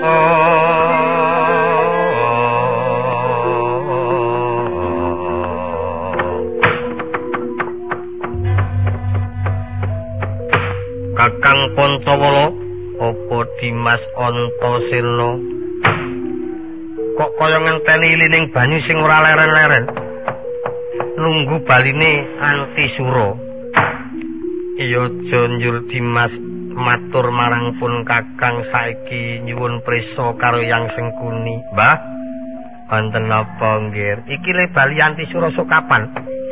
Kakang Pancawala apa Dimas Antasena kok kaya ngenteni lining banyu sing ora leren-leren nunggu baline Antisura. Iya Jonjur Dimas matur marang pun Kakang saiki nyuwun prisa karo Yang Sengkuni. Mbah, wonten napa nggih? Iki le bali Antisura sok kapan?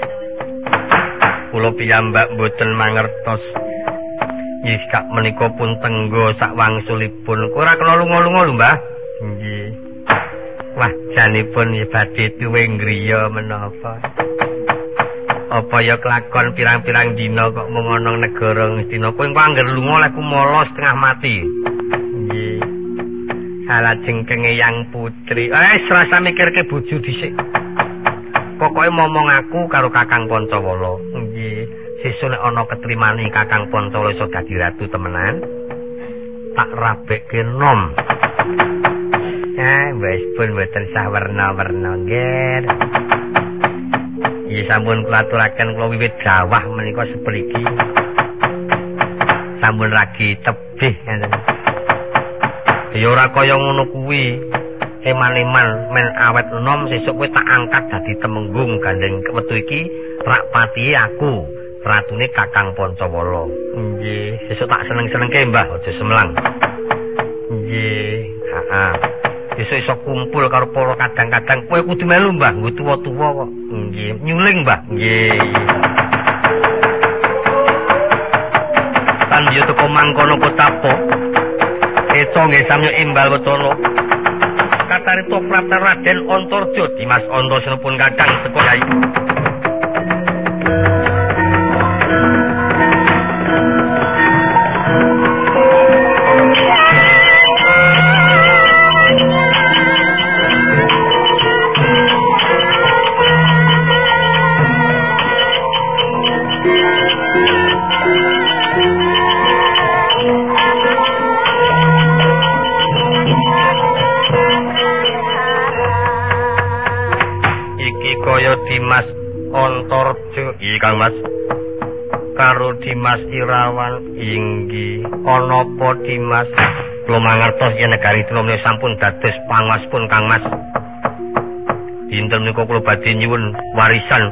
Kula piyambak mboten mangertos. Yes kak menika pun tenggo sak wangsulipun. Ora kena lunga-lunga lho, Mbah. Nggih. Wah, janipun badhe tuwe ngriya menapa? Apa ya kelakon pirang-pirang dina kok mung ana negara Ngastina. Kowe engko angger lunga lek kumala setengah mati. Nggih. Salah jengkenge Yang Putri. Serasa mikirke bojo dhisik. Pokoke momong aku karo Kakang Pancawala. Nggih. Sesuk nek ana ketrimane Kakang Pancawala iso dadi ratu temenan, tak rabekke nom. Wis pun mboten sawerna-werna nggih. Ya sampun kula aturaken kula wiwit dawah menika sepriki. Sampun ragi tebih ngeten. Ya ora kaya ngono kuwi. Eman-eman men awet enom sesuk kowe tak angkat dadi temenggung gandeng wektu iki rak patihe aku, ratune Kakang Pancawala. Nggih, sesuk tak seneng-senengke Mbah, aja semlang. Nggih, heeh. Besok iso kumpul karo para kadang-kadang kowe kudu melu Mbah, nggo tuwa-tuwa kok. Nggih, nyuling Mbah. Nggih. Tan yo teko mangkono kotapa. Eco nggih samya imbal wetana. Katarito Prapta Raden Antarja Dimas Antasena pun kadang teko yai. Dimas Antarja iki Kang Mas karo Dimas Irawan inggih ana apa Dimas kula mangertos yen negari kula sampun dados pangaspun Kang Mas dinten menika kula badhe nyuwun warisan.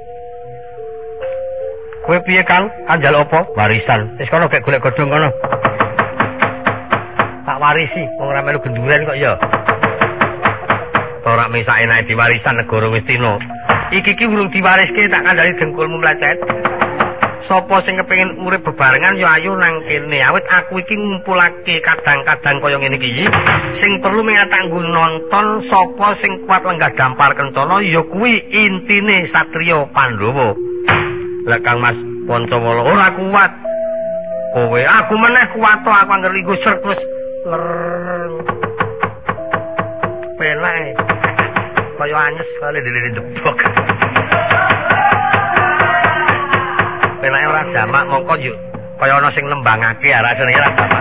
Kowe piye Kang kanjal apa warisan wis kono gek golek godhong kono tak warisi wong ora melu genduren kok ya ora mesak enake diwarisan negara Ngastina. Iki urung diwariske tak kandhani dengkulmu mlecet. Sapa sing kepengin urip bebarengan ya ayo nang kene. Awit aku iki ngumpulake kadang-kadang kaya ngene iki. Sing perlu tak nggo nonton sapa sing kuat lenggah dampar kencana ya kuwi intine satriya Pandhawa. Lah Kang Mas Pancawala ora kuat. Kowe aku meneh kuat to aku angger linggo srek wis penak. Kaya anyes kali dililin debok. Penake ora jamak mongko yo kaya ana sing nembangake rasane ora jamak.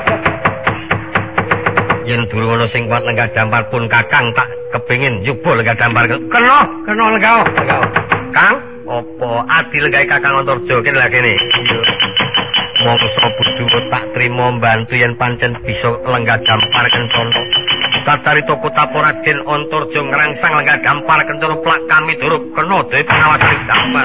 Yen durung ana sing kuat lenggah dampar pun Kakang tak kepengin nyoba lenggah dampar. Kena lenggah. Kang, apa adil gawe Kakang Antarja kene lha kene. Mongso budu tak trima mbantu yen pancen bisa lenggah dampar kencana. Kacarita Kotapa Raden Antarja ngrangsang lenggah dampar kencana plak kami duruk kena dhewe pengawasan dampar.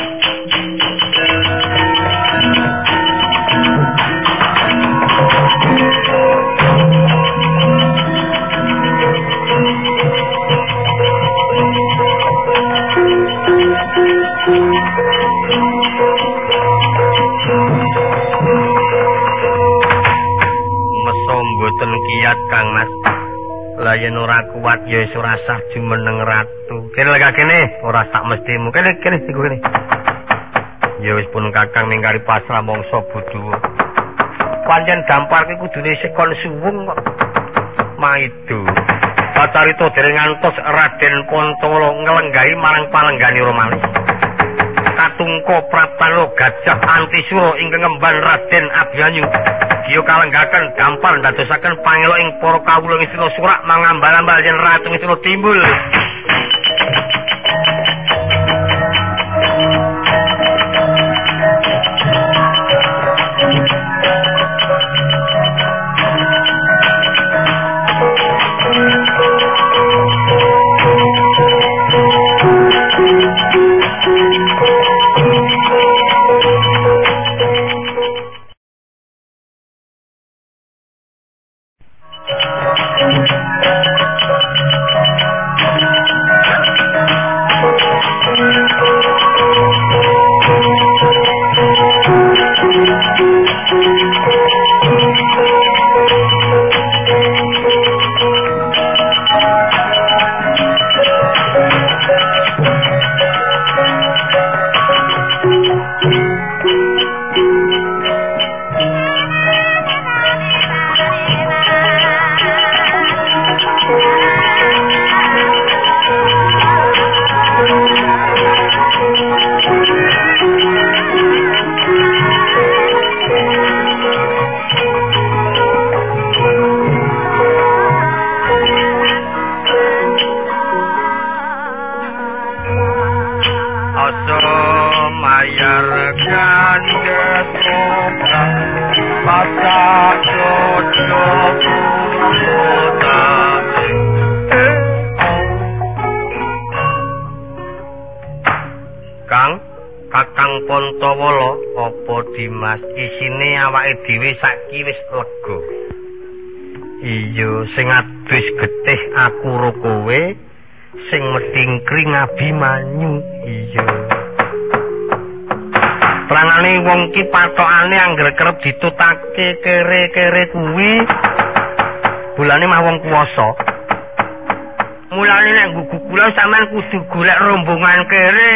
Mboten kiat Kang Mas. Lah yen ora kuat ya wis ora sah jumeneng ratu. Kene lek kene ora sak mestimu. Kene iku kene. Ya wis pun Kakang mingkari pasrah mangsa Buduwa. Pancen dampar ki kudune sekon suwung kok. Maido. Pacarita dereng ngantos Raden Pancawala nglenggahi marang palenggani Romalis. Katungka Praptano Gajah Antisura ingkang ngemban Raden Abimanyu. Giya kalenggaken gampal ndadosaken pangelo ing para kawula ing sira surak mangambal-ambal yen ratu ing sira timbul. Dimas isine awake dhewe saiki wis lega. Iya sing adus getih aku ro kowe, sing medingkring Abimanyu. Iya. Plangane wong ki patokane angger kerep ditutake kere-kere kuwi. Bulane mah wong kuwasa. Mulane nek gugu kula sampean kudu golek rombongan kere.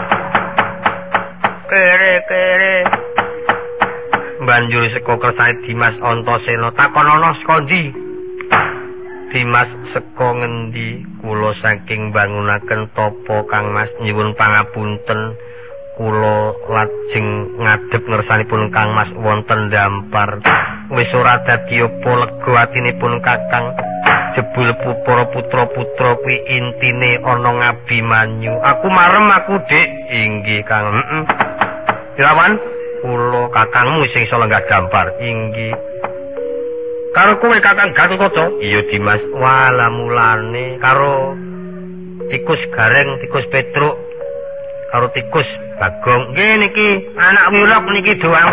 Kere-kere. Banjur saka kersane Dimas Antasena takonono saka ndi? Dimas saka ngendi? Kula saking bangunaken tapa Kang Mas nyuwun pangapunten. Kula lajeng ngadhep ngersanipun Kang Mas wonten dampar. Wis ora dadi apa lega atinipun Kakang. Jebul para putra-putra kuwi intine ana Ngabimanyu. Aku marem aku, Dik. Inggih, Kang. Dirawan kula kakangmu sing iso lenggah dampar. Inggih. Karo kowe Kakang Gatotkaca? Iya Dimas. Wala mulane karo tikus Gareng, tikus Petruk, karo tikus Bagong. Nggih niki anak wirok niki doang.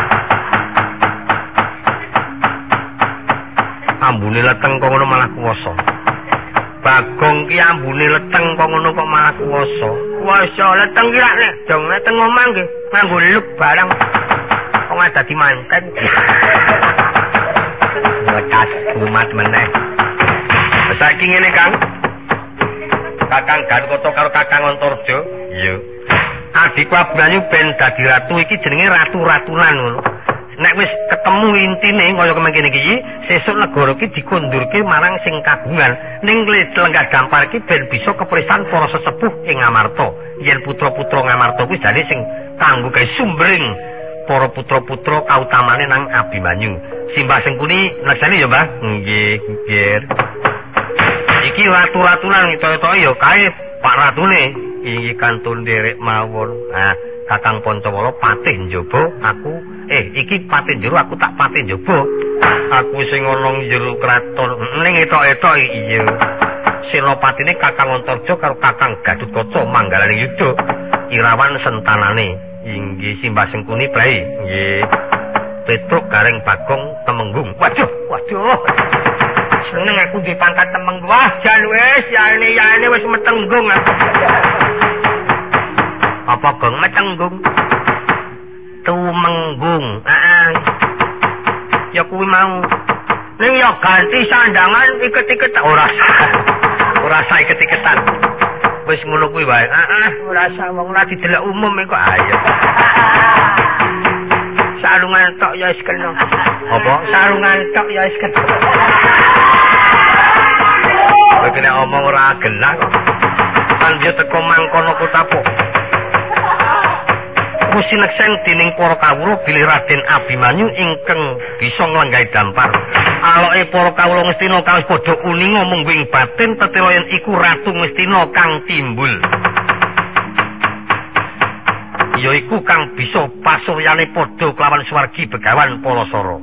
Ambune leteng kok ngono malah kuwasa. Bagong ki ambune leteng kok ngono kok malah kuwasa. Kuwasa leteng ki nek dong leteng omah nggih nganggo luk barang. Kok ada dadi manten. Wekas umat meneh. Saiki ngene Kang. Kakang Gatotkaca karo Kakang Antarja. Iya. Adikku Abimanyu ben dadi ratu iki jenenge ratu-ratunan ngono. Nek wis ketemu intine kaya kemengkene iki, sesuk negara iki dikundurke marang sing kagungan. Ning lenggah dampar iki ben bisa keprisan para sesepuh ing Ngamarta. Yen putra-putra Ngamarta kuwi jane sing kanggo gawe sumbering para putra-putra kautamane nang Abimanyu. Simbah Sengkuni naksani ya, Mbah? Nggih, nggih. Iki ratu-ratunan kaya-kaya ya kae Pak Ratune. Iki kantun nderek mawon. Nah, Kakang Pancawala patih njaba aku iki patih jero aku tak patih njaba. Aku sing ana jero kraton ning etok-etok iya. Senopatine Kakang Antarja karo Kakang Gatotkaca manggalaning yuda. Irawan sentanane inggih Simbah Sengkuni Brai. Nggih. Petruk Gareng Bagong Temenggung. Waduh. Seneng aku dipangkat Temenggung. Wah, jan wis yaene wis metenggung. Apa gong metenggung? Tumenggung. Ya kuwi mau. Ning ya ganti sandangan iket-iket ora sah iket-iketan. Wis ngono kuwi wae. Ora sah wong lagi delok umum kok ayo. Sarungan tok ya wis kena. Apa? Sarungan tok ya wis kena. Kowe kena omong ora genah kok. Kan dia teko mangkono kok tapuk. sineksen dening para kawula bilih Raden Abimanyu ingkang bisa nglenggahi dampar. Aloke para kawula Ngastina kawis padha uninga mungguing batin tetela yen iku Ratu Ngastina kang timbul. Yaiku kang bisa pasuryane padha kelawan Suwargi Begawan Palasara.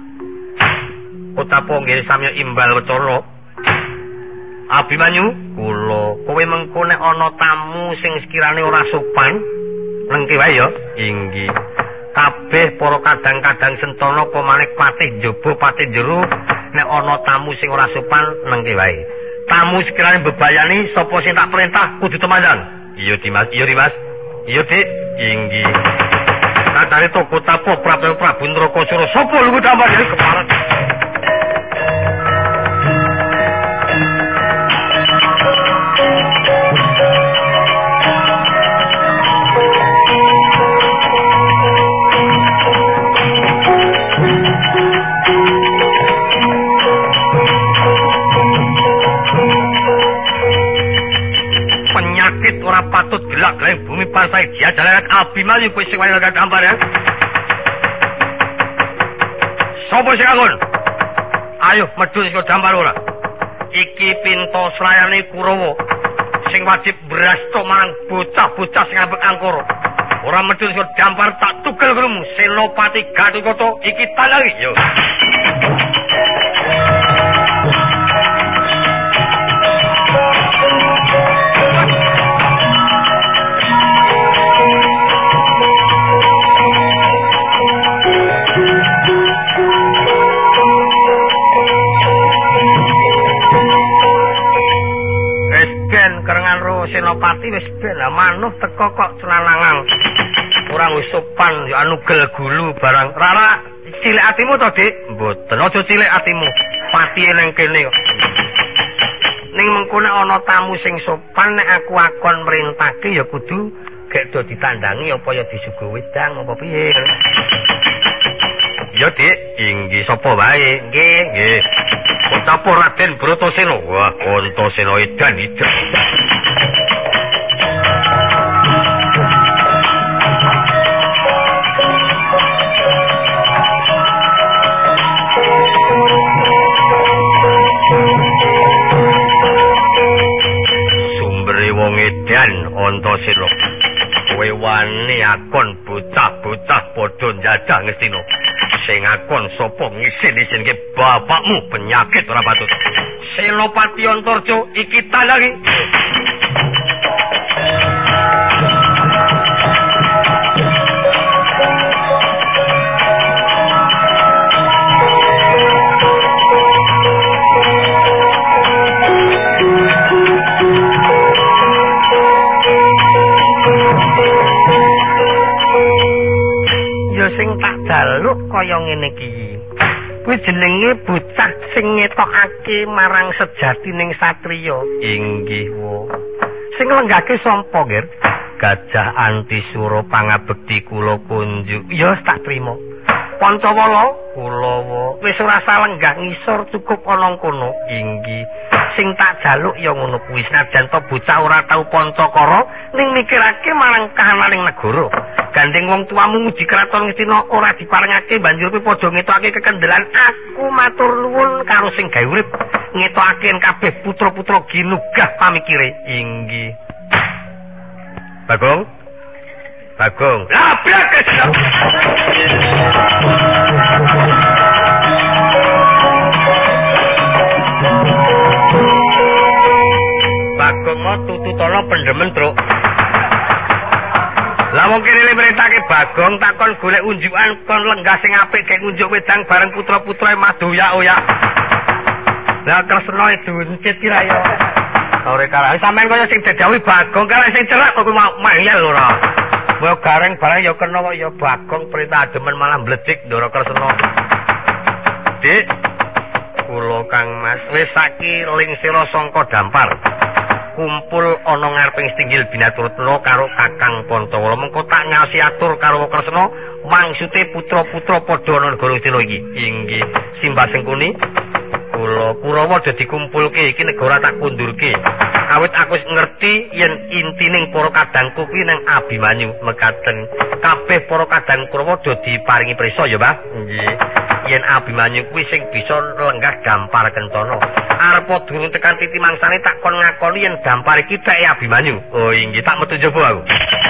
Utapa nggih samya imbal wecana. Abimanyu, kula kowe mengko nek ana tamu sing sekirane ora sopan, lengke wae ya. Inggih. Kabeh para kadang-kadang sentana pamanik patih njaba patih jero nek ana tamu sing ora sopan lengke wae. Tamu sekirane bebayani sapa sing tak perintah kudu temandang. Iya Dimas, iya Dimas. Iya Dik. Inggih. Kadare toko tapo Prabu Ndrakasura sapa luwih tambah iki kepala. Ora patut gelak ning bumi pasai dia jalan Abimanyu kowe sing wani gambar ya. Sopo sing angon? Ayo medhun sing gambar ora. Iki pinto srayane Kurawa sing wajib brasta marang bocah-bocah sing ambek angkara. Ora medhun sing gambar tak tugel krumu Senopati Gatotkaca iki tanangi yo. Senopati wis ben manuh teko kok celanangan. Ora wis sopan ya anugel gulu barang. Rara cilik atimu to, Dik? Mboten, aja cilik atimu. Pati ning kene kok. Ning mengko nek ana tamu sing sopan nek aku akon merintake ya kudu gek do ditandangi apa ya disuguh wedang apa piye. Ya, Dik, inggih sapa wae? Nggih, nggih. Utapa Raden Bratasena. Wah, Antasena edan ijo. Sumbere wong edan Antasena. Kowe wani akon bocah-bocah padha njajah Ngastina. Sing akon sapa ngisin-isinke bapakmu penyakit ora patut. Senopati Antarja iki tanangi. Jaluk kaya ngene iki. Kuwi jenenge bocah sing ngetokake marang sejatining satriya. Inggih, wo. Sing lenggake sapa, Ger? Gajah Antisura pangabekti kula kunjuk. Ya tak trima. Pancawala, Kulawa. Wis ora salenggah ngisor cukup ana kono. Inggih. Sing tak jaluk ya ngono kuwi senajan to bocah ora tau pancakara ning mikirake marang kahananing negara. Gandeng wong tuamu nguji kraton Ngastina ora diparengake banjur kowe padha ngetokake kekendelan. Aku matur nuwun karo sing gawe urip ngetokake kabeh putra-putra ginugah pamikire. Inggih. Bagong. Bagong. Labrak kesel. Bagong mau tututana pendemen, Truk. Lah wong kene merintake Bagong takon golek unjukan kon lenggah sing apik gek ngunjuk wedang bareng putra-putrae madoyak-oyak. Lah Kresna duncit kira ya. Ora kala sampean kaya sing didhawuhi Bagong kala sing cerak kok mau mayel ora. Wae gareng bareng ya kena kok ya Bagong perintah demen malah mbledik Ndara Kresna. Dik, kula Kang Mas wis saiki ling sira sangka dampar. Kumpul ana ngareping Stinggil Binaturtna karo Kakang Pancawala. Mengko tak ngasi atur karo Kresna mangsude putra-putra padha ana negara Ngastina iki. Inggih, Simbah Sengkuni kula Kurawa dadi kumpulke iki negara tak kundurke. Awit aku ngerti yen intining para kadangku kuwi nang Abimanyu mekaten. Kabeh para kadang Kurawa do diparingi prisa ya, Mbah. Nggih. Yen Abimanyu kuwi sing bisa lenggah dampar Kentana. Arepa durung tekan titi mangsane tak kon ngakoni yen dampar iki teke Abimanyu. Oh inggih tak metu njaba aku.